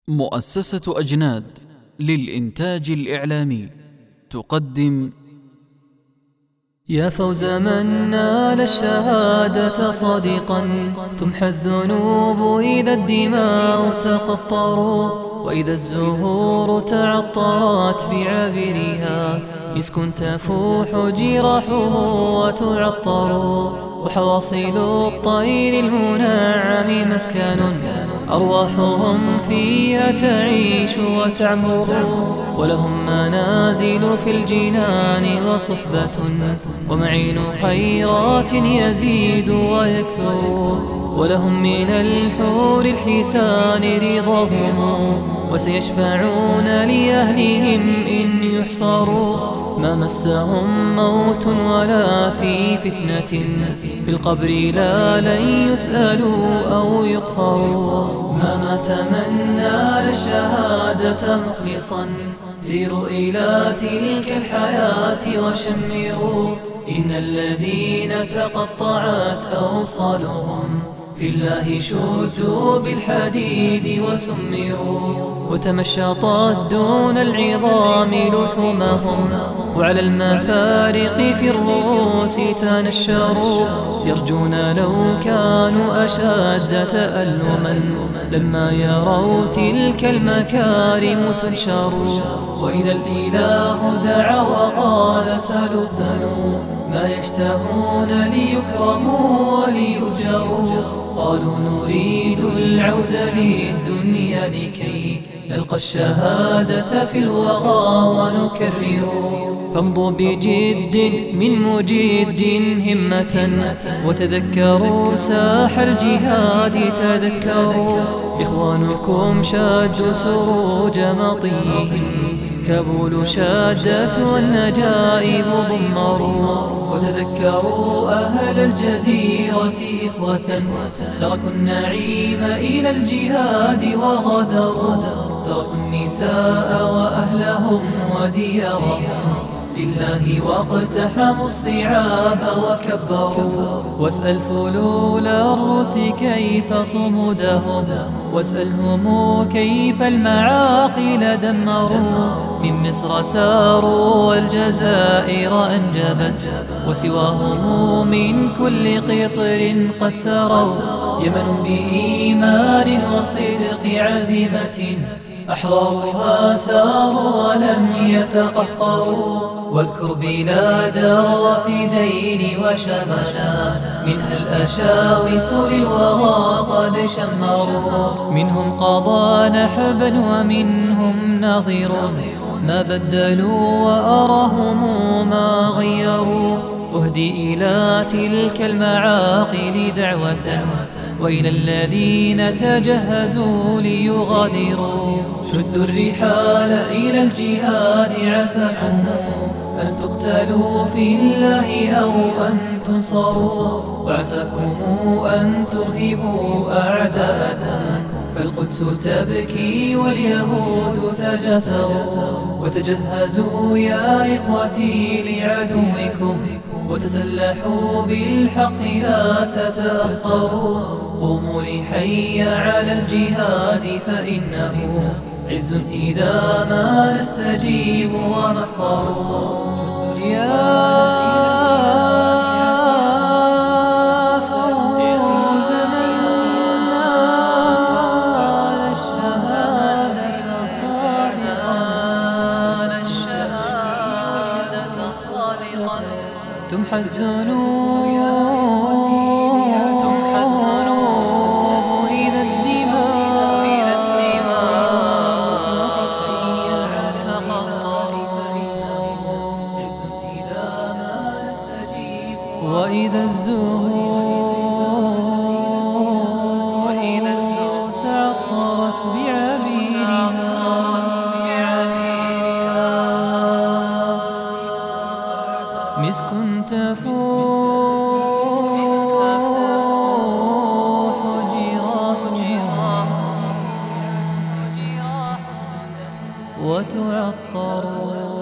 مؤسسة أجناد للإنتاج الإعلامي تقدم يا فوز من نال الشهادة صادقا، تمحى الذنوب إذا الدماء تقطروا، وإذا الزهور تعطرت بعابرها، مسك تفوح جراحه وتعطر، وحواصل الطير المنعم مسكن، أرواحهم فيها تعيش وتعمر، ولهم منازل في الجنان وصحبة، ومعين خيرات يزيد ويكثر، ولهم من الحور الحسان رضاهم، وسيشفعون لأهلهم إن يحصروا، ما مسهم موت ولا في فتنة في القبر لا لن يسألوا أو يقهروا، ما مات من نال الشهادة مخلصا، سيروا إلى تلك الحياة وشمروا، إن الذين تقطعت أوصالهم في الله شدوا بالحديد وسمروا، وتمشطت دون العظام لحومهم، وعلى المفارق في الرؤوس تنشروا، يرجون لو كانوا أشد تألما لما يروا تلك المكارم تنشر، وإذا الإله دعا وقال سلوا ما يشتهون ليكرموا وليؤجروا، قالوا نريد العود للدنيا لكي نلقى الشهادة في الوغى ونكرر، فامضوا بجد من مجد همة، وتذكروا ساح الجهاد تذكروا، إخوانكم شادوا سروج مطيهم، كابول شادت والنجائب ضمروا، وتذكروا أهل الجزيرة إخوة، تركوا النعيم إلى الجهاد وغدروا، تركوا النساء وأهلهم وديارهم لله، واقتحموا الصعاب وكبروا، واسأل فلول الروس كيف صمودهم، واسألهم كيف المعاقل دمروا، من مصر ساروا والجزائر أنجبت، وسواهم من كل قطر قد سروا، يمن بإيمان وصدق عزيمة، أحرارها ساروا ولم يتقهقروا، واذكر بلاد الرافدين وشمالا، منها الأشاوس للوغى قد شمروا، منهم قضى نحبا ومنهم نظير، ما بدلوا وأراهم ما غيروا، واهدي إلى تلك المعاقل دعوة، وإلى الذين تجهزوا ليغادروا، شدوا الرحال إلى الجهاد عساكم أن تقتلوا في الله أو أن تنصروا، وعساكم أن ترهبوا أعداءكم، فالقدس تبكي واليهود تجسروا، وتجهزوا يا إخوتي لعدوكم، وتسلحوا بالحق لا تتأخروا، قوموا لحي على الجهاد فإنه عز إذا ما نستجيب ومفخر، يا فوز من نال الشهادة صادقا، تمحى الذنوب إذا الدماء تقطر، وإذا الزهور تعطرت بعبيرها، مسك تفوح جراحها وتعطر.